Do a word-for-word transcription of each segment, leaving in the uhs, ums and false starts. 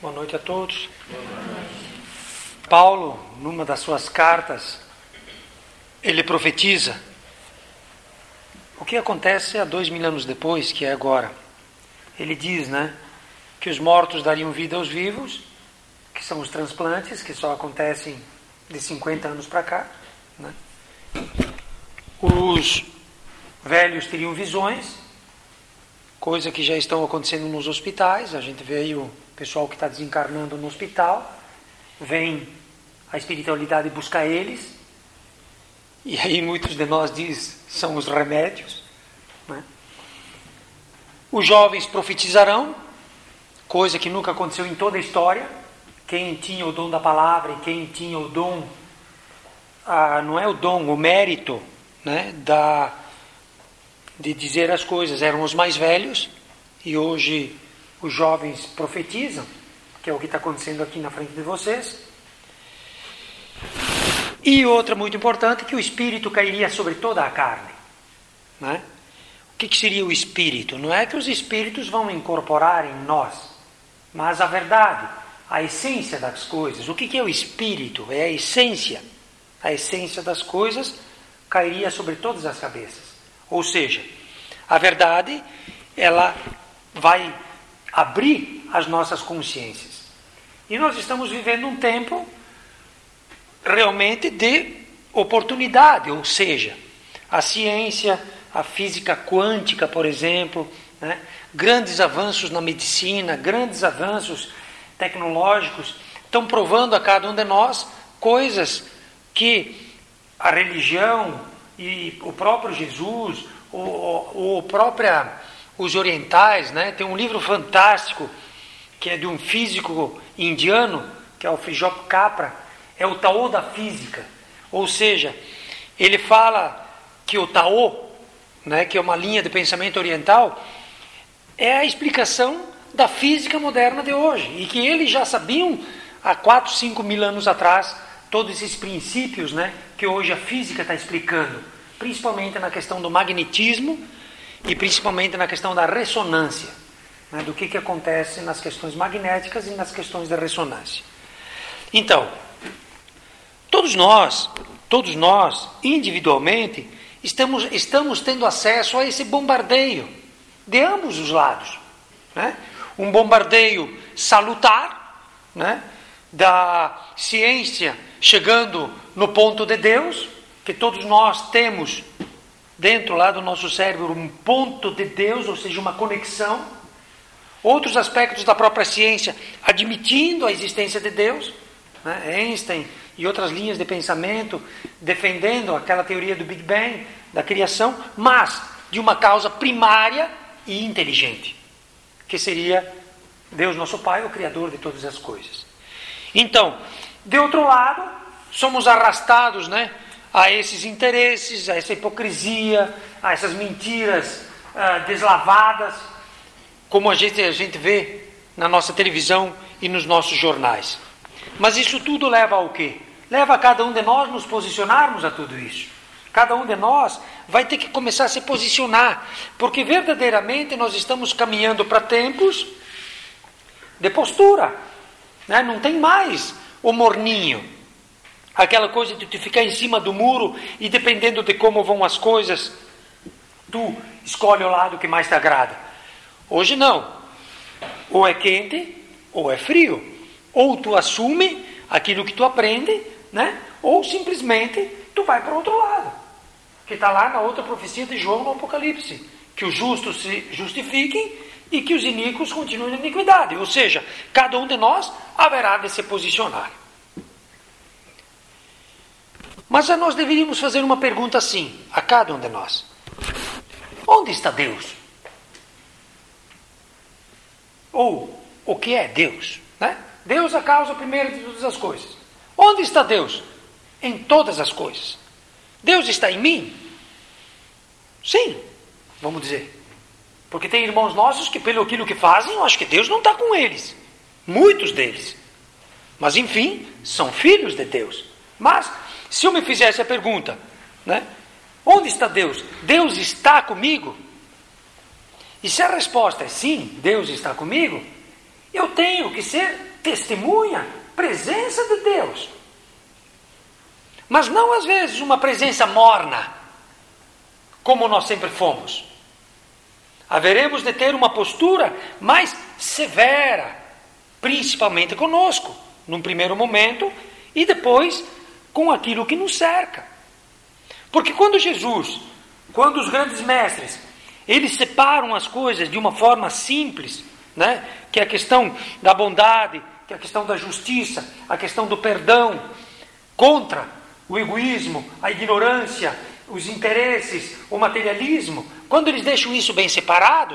Boa noite a todos. Paulo, numa das suas cartas, ele profetiza o que acontece há dois mil anos depois, que é agora. Ele diz, né, que os mortos dariam vida aos vivos, que são os transplantes, que só acontecem de cinquenta anos para cá, né? Os velhos teriam visões, coisa que já estão acontecendo nos hospitais. A gente vê aí o pessoal que está desencarnando no hospital, vem a espiritualidade buscar eles, e aí muitos de nós diz são os remédios, né? Os jovens profetizarão, coisa que nunca aconteceu em toda a história. Quem tinha o dom da palavra e quem tinha o dom, ah, não é o dom, o mérito, né, da, de dizer as coisas, eram os mais velhos, e hoje os jovens profetizam, que é o que está acontecendo aqui na frente de vocês. E outra muito importante, que o Espírito cairia sobre toda a carne, né? O que, que seria o Espírito? Não é que os Espíritos vão incorporar em nós, mas a verdade, a essência das coisas. O que, que é o Espírito? É a essência. A essência das coisas cairia sobre todas as cabeças. Ou seja, a verdade, ela vai abrir as nossas consciências. E nós estamos vivendo um tempo realmente de oportunidade, ou seja, a ciência, a física quântica, por exemplo, né? Grandes avanços na medicina, grandes avanços tecnológicos, estão provando a cada um de nós coisas que a religião e o próprio Jesus, o, o própria, os orientais, né? Tem um livro fantástico que é de um físico indiano, que é o Frijop Capra, é o Tao da física. Ou seja, ele fala que o Tao, né, que é uma linha de pensamento oriental, é a explicação da física moderna de hoje, e que eles já sabiam há quatro, cinco mil anos atrás todos esses princípios, né, que hoje a física está explicando, principalmente na questão do magnetismo e principalmente na questão da ressonância, né, do que, que acontece nas questões magnéticas e nas questões da ressonância. Então, todos nós, todos nós, individualmente, estamos, estamos tendo acesso a esse bombardeio de ambos os lados, né? Um bombardeio salutar, né, da ciência chegando no ponto de Deus, que todos nós temos dentro lá do nosso cérebro um ponto de Deus, ou seja, uma conexão. Outros aspectos da própria ciência admitindo a existência de Deus, né? Einstein e outras linhas de pensamento defendendo aquela teoria do Big Bang, da criação, mas de uma causa primária e inteligente, que seria Deus nosso Pai, o Criador de todas as coisas. Então, de outro lado, somos arrastados, né, a esses interesses, a essa hipocrisia, a essas mentiras uh, deslavadas, como a gente, a gente vê na nossa televisão e nos nossos jornais. Mas isso tudo leva ao quê? Leva a cada um de nós nos posicionarmos a tudo isso. Cada um de nós vai ter que começar a se posicionar, porque verdadeiramente nós estamos caminhando para tempos de postura, né? Não tem mais o morninho, aquela coisa de tu ficar em cima do muro e dependendo de como vão as coisas, tu escolhe o lado que mais te agrada. Hoje não, ou é quente ou é frio, ou tu assume aquilo que tu aprende, né? Ou simplesmente tu vai para o outro lado, que está lá na outra profecia de João no Apocalipse, que os justos se justifiquem e que os iníquos continuem na iniquidade. Ou seja, cada um de nós haverá de se posicionar. Mas nós deveríamos fazer uma pergunta assim, a cada um de nós: onde está Deus? Ou, o que é Deus? Né? Deus é a causa primeira de todas as coisas. Onde está Deus? Em todas as coisas. Deus está em mim? Sim, vamos dizer. Porque tem irmãos nossos que, pelo aquilo que fazem, eu acho que Deus não está com eles. Muitos deles. Mas, enfim, são filhos de Deus. Mas, se eu me fizesse a pergunta, né, onde está Deus? Deus está comigo? E se a resposta é sim, Deus está comigo, eu tenho que ser testemunha presença de Deus. Mas não às vezes uma presença morna, como nós sempre fomos. Haveremos de ter uma postura mais severa, principalmente conosco, num primeiro momento, e depois com aquilo que nos cerca. Porque quando Jesus, quando os grandes mestres, eles separam as coisas de uma forma simples, né? Que é a questão da bondade, que é a questão da justiça, a questão do perdão, contra o egoísmo, a ignorância, os interesses, o materialismo. Quando eles deixam isso bem separado,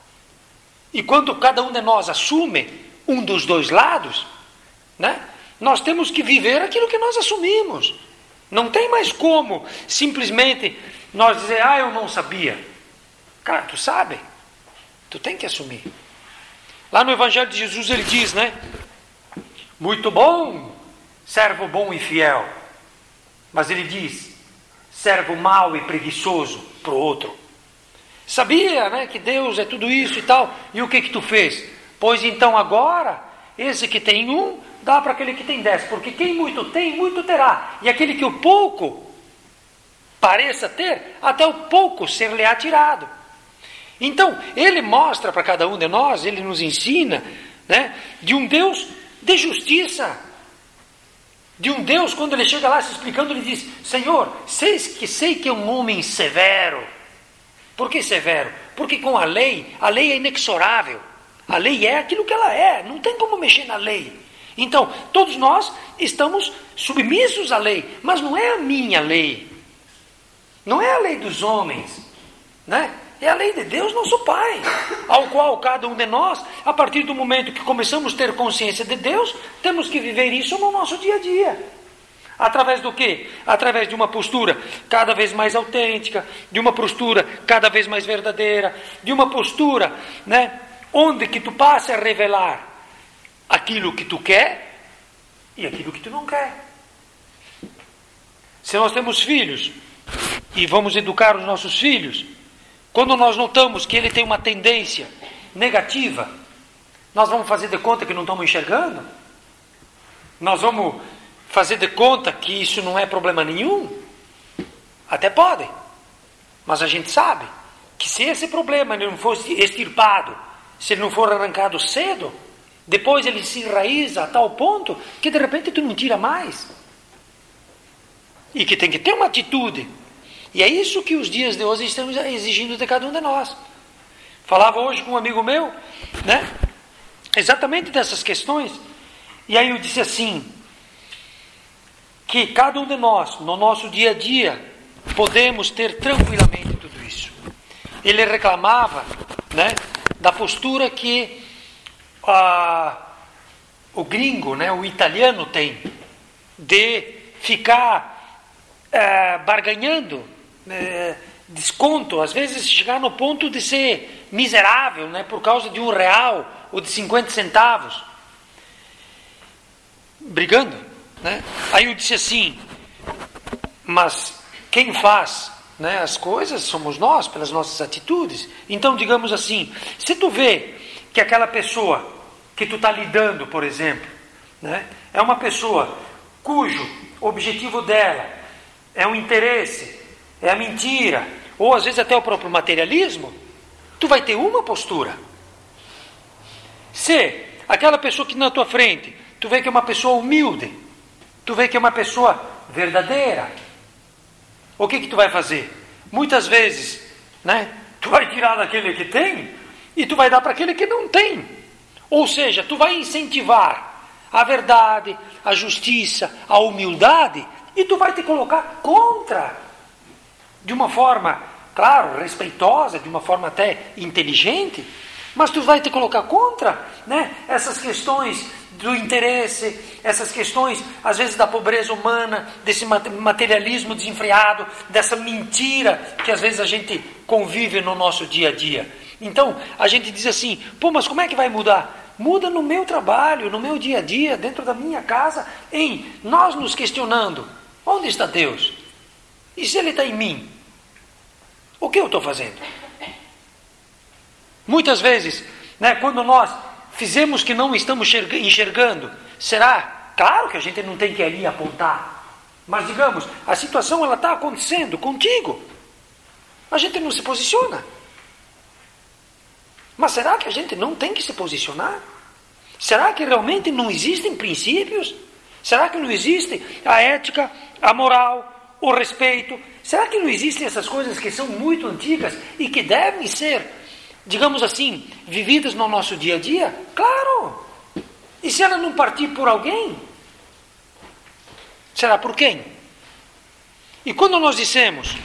e quando cada um de nós assume um dos dois lados, né? Nós temos que viver aquilo que nós assumimos. Não tem mais como simplesmente nós dizer, ah, eu não sabia. Cara, tu sabe, tu tem que assumir. Lá no Evangelho de Jesus ele diz, né? Muito bom, servo bom e fiel. Mas ele diz, servo mau e preguiçoso para o outro. Sabia, né, que Deus é tudo isso e tal. E o que que tu fez? Pois então agora, esse que tem um, dá para aquele que tem dez. Porque quem muito tem, muito terá. E aquele que o pouco pareça ter, até o pouco ser-lhe atirado. Então, ele mostra para cada um de nós, ele nos ensina, né, de um Deus de justiça. De um Deus, quando ele chega lá se explicando, ele diz, Senhor, sei que, sei que é um homem severo. Por que severo? Porque com a lei, a lei é inexorável. A lei é aquilo que ela é, não tem como mexer na lei. Então, todos nós estamos submissos à lei, mas não é a minha lei. Não é a lei dos homens, né? É a lei de Deus, nosso Pai, ao qual cada um de nós, a partir do momento que começamos a ter consciência de Deus, temos que viver isso no nosso dia a dia. Através do quê? Através de uma postura cada vez mais autêntica, de uma postura cada vez mais verdadeira, de uma postura, né, onde que tu passe a revelar aquilo que tu quer e aquilo que tu não quer. Se nós temos filhos e vamos educar os nossos filhos, quando nós notamos que ele tem uma tendência negativa, nós vamos fazer de conta que não estamos enxergando? Nós vamos fazer de conta que isso não é problema nenhum? Até pode. Mas a gente sabe que se esse problema não for extirpado, se ele não for arrancado cedo, depois ele se enraiza a tal ponto que de repente tu não tira mais. E que tem que ter uma atitude. E é isso que os dias de hoje estão exigindo de cada um de nós. Falava hoje com um amigo meu, né? Exatamente dessas questões. E aí eu disse assim, que cada um de nós, no nosso dia a dia, podemos ter tranquilamente tudo isso. Ele reclamava, né, da postura que ah, o gringo, né, o italiano tem, de ficar ah, barganhando, É, desconto, às vezes chegar no ponto de ser miserável, né, por causa de um real ou de cinquenta centavos, brigando, né? Aí eu disse assim, mas quem faz, né, as coisas somos nós, pelas nossas atitudes. Então, digamos assim, se tu vê que aquela pessoa que tu está lidando, por exemplo, né, é uma pessoa cujo objetivo dela é um interesse, é a mentira, ou às vezes até o próprio materialismo, tu vai ter uma postura. Se aquela pessoa que na tua frente, tu vê que é uma pessoa humilde, tu vê que é uma pessoa verdadeira, o que que tu vai fazer? Muitas vezes, né, tu vai tirar daquele que tem e tu vai dar para aquele que não tem. Ou seja, tu vai incentivar a verdade, a justiça, a humildade, e tu vai te colocar contra, de uma forma, claro, respeitosa, de uma forma até inteligente, mas tu vai te colocar contra, né, essas questões do interesse, essas questões, às vezes, da pobreza humana, desse materialismo desenfreado, dessa mentira que às vezes a gente convive no nosso dia a dia. Então, a gente diz assim, pô, mas como é que vai mudar? Muda no meu trabalho, no meu dia a dia, dentro da minha casa, em nós nos questionando, onde está Deus? E se Ele está em mim? O que eu estou fazendo? Muitas vezes, né, quando nós fizemos que não estamos enxergando? Será? Claro que a gente não tem que ali apontar. Mas digamos, a situação ela está acontecendo contigo. A gente não se posiciona. Mas será que a gente não tem que se posicionar? Será que realmente não existem princípios? Será que não existe a ética, a moral, o respeito? Será que não existem essas coisas que são muito antigas e que devem ser, digamos assim, vividas no nosso dia a dia? Claro! E se ela não partir por alguém, será por quem? E quando nós dissemos,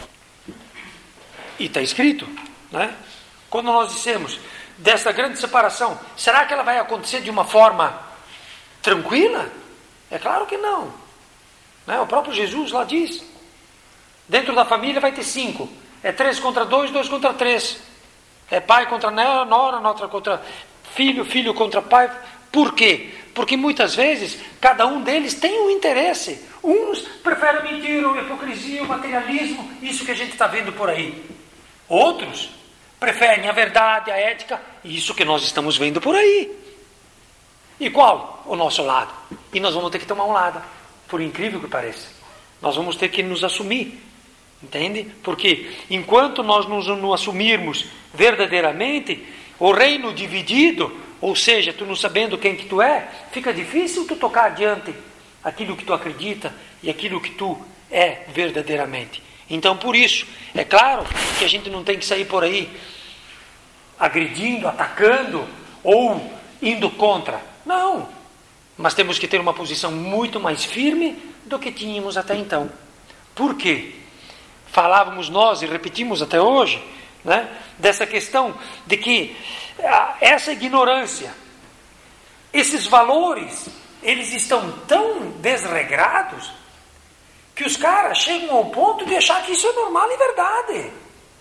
e está escrito, né? Quando nós dissemos dessa grande separação, será que ela vai acontecer de uma forma tranquila? É claro que não. Né? O próprio Jesus lá diz, dentro da família vai ter cinco. É três contra dois, dois contra três. É pai contra nora, nora contra filho, filho contra pai. Por quê? Porque muitas vezes cada um deles tem um interesse. Uns preferem mentira, a hipocrisia, o materialismo, isso que a gente está vendo por aí. Outros preferem a verdade, a ética, isso que nós estamos vendo por aí. E qual? O nosso lado. E nós vamos ter que tomar um lado, por incrível que pareça. Nós vamos ter que nos assumir. Entende? Porque enquanto nós nos, nos assumirmos verdadeiramente, o reino dividido, ou seja, tu não sabendo quem que tu é, fica difícil tu tocar adiante aquilo que tu acredita e aquilo que tu é verdadeiramente. Então, por isso, é claro que a gente não tem que sair por aí agredindo, atacando ou indo contra. Não. Mas temos que ter uma posição muito mais firme do que tínhamos até então. Por quê? Falávamos nós e repetimos até hoje, né, dessa questão de que ah, essa ignorância, esses valores, eles estão tão desregrados que os caras chegam ao ponto de achar que isso é normal e verdade.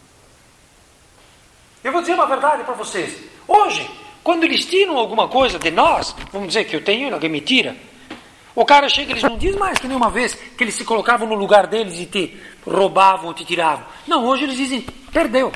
Eu vou dizer uma verdade para vocês. Hoje, quando eles tiram alguma coisa de nós, vamos dizer que eu tenho, alguém me tira, o cara chega e eles não dizem mais que nenhuma vez que eles se colocavam no lugar deles e te roubavam ou te tiravam. Não, hoje eles dizem, perdeu.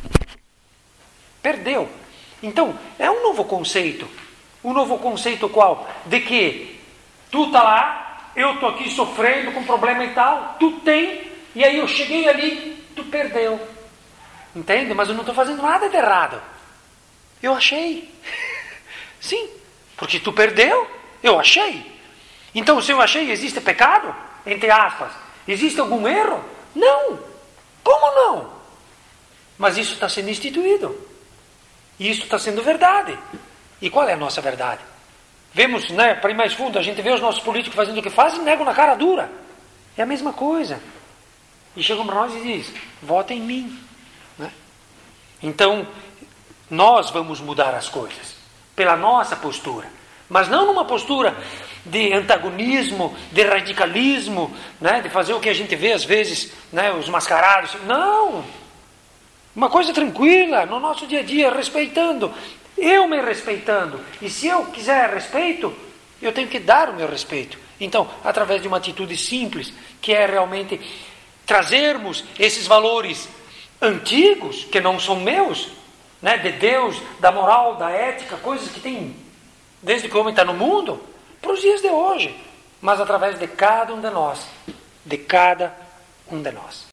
Perdeu. Então, é um novo conceito. Um novo conceito qual? De que tu está lá, eu estou aqui sofrendo com problema e tal, tu tem, e aí eu cheguei ali, tu perdeu. Entende? Mas eu não estou fazendo nada de errado. Eu achei. Sim, porque tu perdeu, eu achei. Então, se eu achei, existe pecado? Entre aspas. Existe algum erro? Não. Como não? Mas isso está sendo instituído. E isso está sendo verdade. E qual é a nossa verdade? Vemos, né, para ir mais fundo, a gente vê os nossos políticos fazendo o que fazem e negam na cara dura. É a mesma coisa. E chegam para nós e dizem, vota em mim. Né? Então, nós vamos mudar as coisas. Pela nossa postura. Mas não numa postura de antagonismo, de radicalismo, né, de fazer o que a gente vê às vezes, né, os mascarados. Não! Uma coisa tranquila, no nosso dia a dia, respeitando. Eu me respeitando. E se eu quiser respeito, eu tenho que dar o meu respeito. Então, através de uma atitude simples, que é realmente trazermos esses valores antigos, que não são meus, né, de Deus, da moral, da ética, coisas que tem desde que o homem está no mundo, para os dias de hoje. Mas através de cada um de nós. De cada um de nós.